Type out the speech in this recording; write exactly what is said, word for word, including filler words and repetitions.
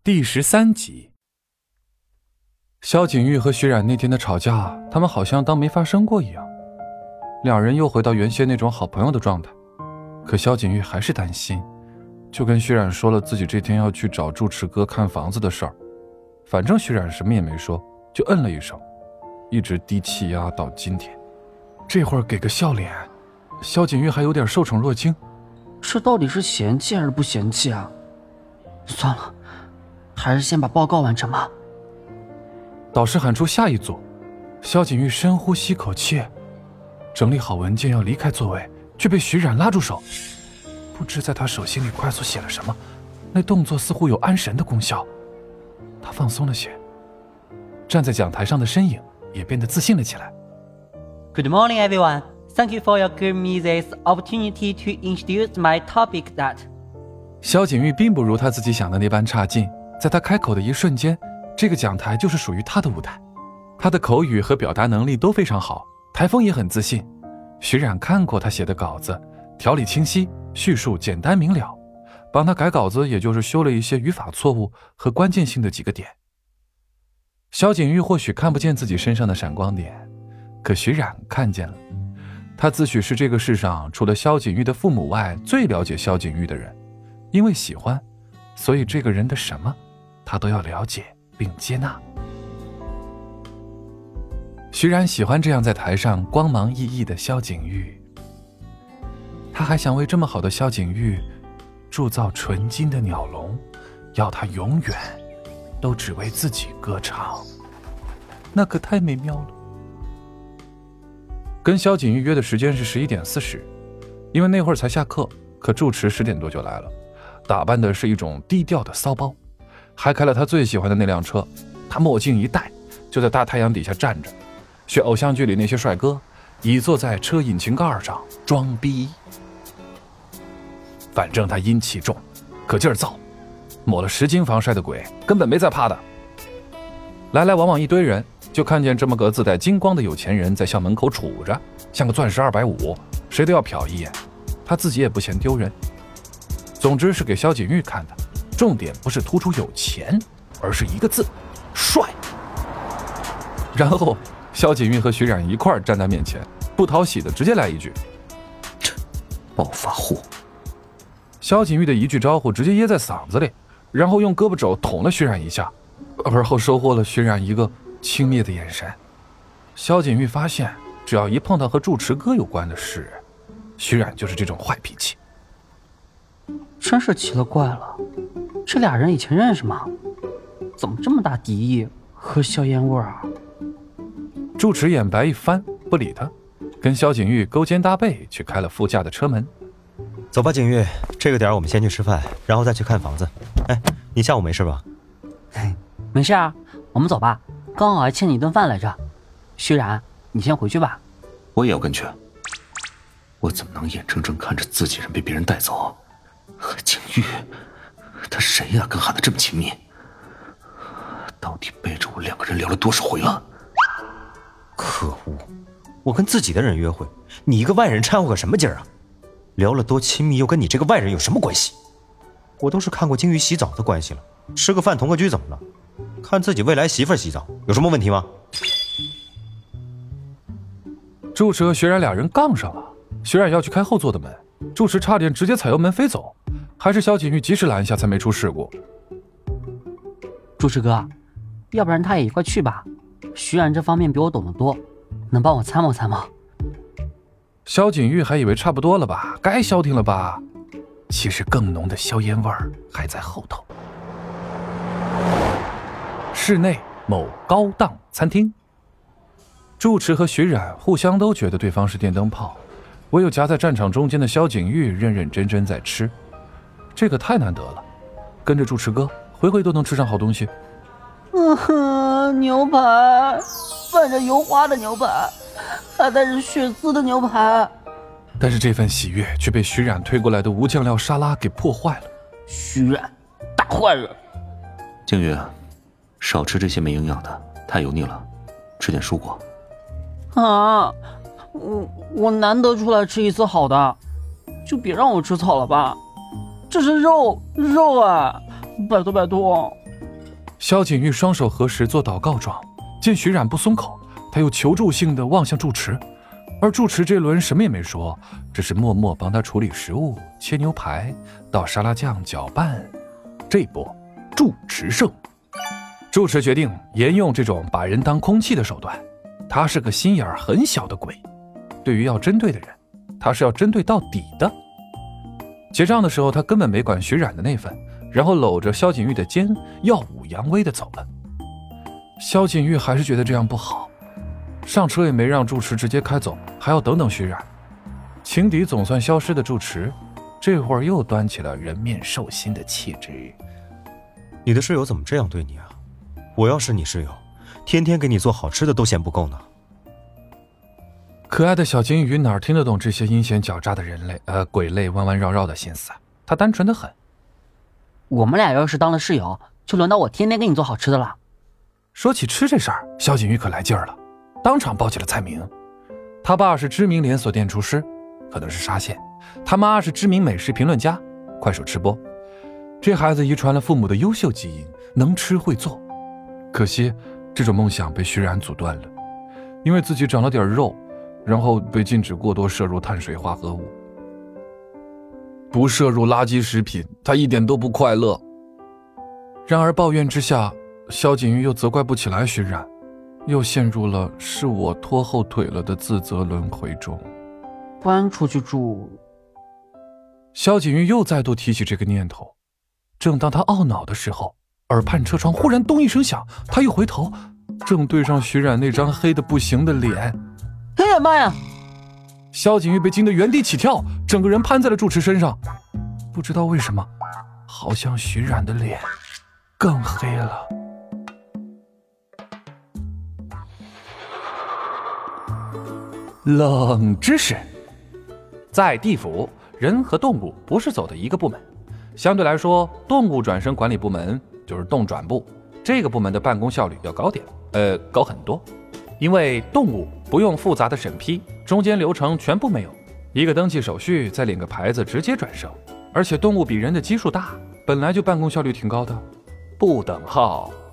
第十三集。萧景玉和徐冉那天的吵架，他们好像当没发生过一样，两人又回到原先那种好朋友的状态。可萧景玉还是担心，就跟徐冉说了自己这天要去找住持哥看房子的事儿。反正徐冉什么也没说，就嗯了一声，一直低气压到今天。这会儿给个笑脸，萧景玉还有点受宠若惊。 这到底是嫌弃还是不嫌弃啊？算了，还是先把报告完成吧。 导师喊出下一组，萧景玉深呼吸口气，整理好文件要离开座位，却被徐冉拉住手。不知在他手心里快速写了什么，那动作似乎有安神的功效。他放松了些，站在讲台上的身影也变得自信了起来。 Good morning, everyone. Thank you for your giving me this opportunity to introduce my topic that... 萧景玉并不如他自己想的那般差劲，在他开口的一瞬间，这个讲台就是属于他的舞台。他的口语和表达能力都非常好，台风也很自信。徐冉看过他写的稿子，条理清晰，叙述简单明了，帮他改稿子也就是修了一些语法错误和关键性的几个点。萧景玉或许看不见自己身上的闪光点，可徐冉看见了。他自诩是这个世上除了萧景玉的父母外最了解萧景玉的人，因为喜欢，所以这个人的什么他都要了解并接纳。徐冉喜欢这样在台上光芒熠熠的萧景玉，他还想为这么好的萧景玉铸造纯金的鸟笼，要他永远都只为自己歌唱，那可太美妙了。跟萧景玉约的时间是十一点四十，因为那会儿才下课，可住持十点多就来了，打扮的是一种低调的骚包，还开了他最喜欢的那辆车。他墨镜一戴，就在大太阳底下站着，学偶像剧里那些帅哥，倚坐在车引擎盖上装逼。反正他阴气重，可劲儿造，抹了十斤防晒的鬼根本没在怕的。来来往往一堆人，就看见这么个自带金光的有钱人在校门口杵着，像个钻石二百五，谁都要瞟一眼，他自己也不嫌丢人。总之是给萧景玉看的，重点不是突出有钱，而是一个字：帅。然后萧景玉和徐冉一块儿站在面前，不讨喜的直接来一句： 暴发户。 萧景玉的一句招呼直接噎在嗓子里，然后用胳膊肘捅了徐冉一下，而后收获了徐冉一个轻蔑的眼神。萧景玉发现，只要一碰到和住持哥有关的事，徐冉就是这种坏脾气。 真是奇了怪了，这俩人以前认识吗？怎么这么大敌意和硝烟味啊？ 住持眼白一翻，不理他，跟萧景玉勾肩搭背去开了副驾的车门。 走吧，景玉，这个点我们先去吃饭，然后再去看房子。哎，你下午没事吧？ 没事啊，我们走吧，刚好还欠你一顿饭来着。徐冉，你先回去吧。 我也要跟去。我怎么能眼睁睁看着自己人被别人带走？和景玉，他谁呀？跟喊得这么亲密？到底背着我两个人聊了多少回了？可恶！我跟自己的人约会，你一个外人掺和个什么劲儿啊？聊了多亲密，又跟你这个外人有什么关系？我都是看过鲸鱼洗澡的关系了，吃个饭同个居怎么了？看自己未来媳妇洗澡有什么问题吗？ 住持和徐冉俩人杠上了，徐冉要去开后座的门，住持差点直接踩油门飞走，还是萧景玉及时拦下才没出事故。 住持哥，要不然他也一块去吧，徐冉这方面比我懂得多，能帮我参谋参谋。 萧景玉还以为差不多了吧，该消停了吧，其实更浓的硝烟味儿还在后头。室内某高档餐厅，住持和徐冉互相都觉得对方是电灯泡，唯有夹在战场中间的萧景玉认认真真在吃，这可太难得了，跟着住持哥回回都能吃上好东西。 嗯哼，牛排，泛着油花的牛排，还带着血丝的牛排。 但是这份喜悦却被徐冉推过来的无酱料沙拉给破坏了。 徐冉，大坏人！ 景玉，少吃这些没营养的，太油腻了，吃点蔬果。 啊，我我难得出来吃一次好的，就别让我吃草了吧。这是肉肉啊，拜托拜托。 萧景玉双手合十做祷告状，见徐冉不松口，他又求助性地望向住持，而住持这轮什么也没说，只是默默帮他处理食物，切牛排，倒沙拉酱，搅拌。这一波住持胜。住持决定沿用这种把人当空气的手段，他是个心眼很小的鬼，对于要针对的人，他是要针对到底的。结账的时候，他根本没管徐冉的那份，然后搂着萧景玉的肩，耀武扬威地走了。萧景玉还是觉得这样不好，上车也没让住持直接开走，还要等等徐冉。情敌总算消失的住持，这会儿又端起了人面兽心的气质。 你的室友怎么这样对你啊？我要是你室友，天天给你做好吃的都嫌不够呢。 可爱的小金鱼哪听得懂这些阴险狡诈的人类呃鬼类弯弯绕绕的心思啊？他单纯的很。 我们俩要是当了室友，就轮到我天天给你做好吃的了。 说起吃这事儿，萧景玉可来劲儿了，当场报起了菜名。他爸是知名连锁店厨师，可能是沙县；他妈是知名美食评论家，快手吃播。这孩子遗传了父母的优秀基因，能吃会做。可惜这种梦想被徐冉阻断了，因为自己长了点肉，然后被禁止过多摄入碳水化合物。不摄入垃圾食品，他一点都不快乐。然而抱怨之下，萧景玉又责怪不起来徐冉，又陷入了是我拖后腿了的自责轮回中。 搬出去住。 萧景玉又再度提起这个念头，正当他懊恼的时候，耳畔车窗忽然咚一声响，他一回头，正对上徐冉那张黑得不行的脸。 哎呀妈呀！ 萧景玉被惊得原地起跳，整个人攀在了住持身上。不知道为什么，好像徐冉的脸更黑了。冷知识，在地府，人和动物不是走的一个部门。相对来说，动物转生管理部门就是动转部，这个部门的办公效率要高点，呃，高很多。因为动物不用复杂的审批，中间流程全部没有，一个登记手续，再领个牌子直接转生。而且动物比人的基数大，本来就办公效率挺高的。不等号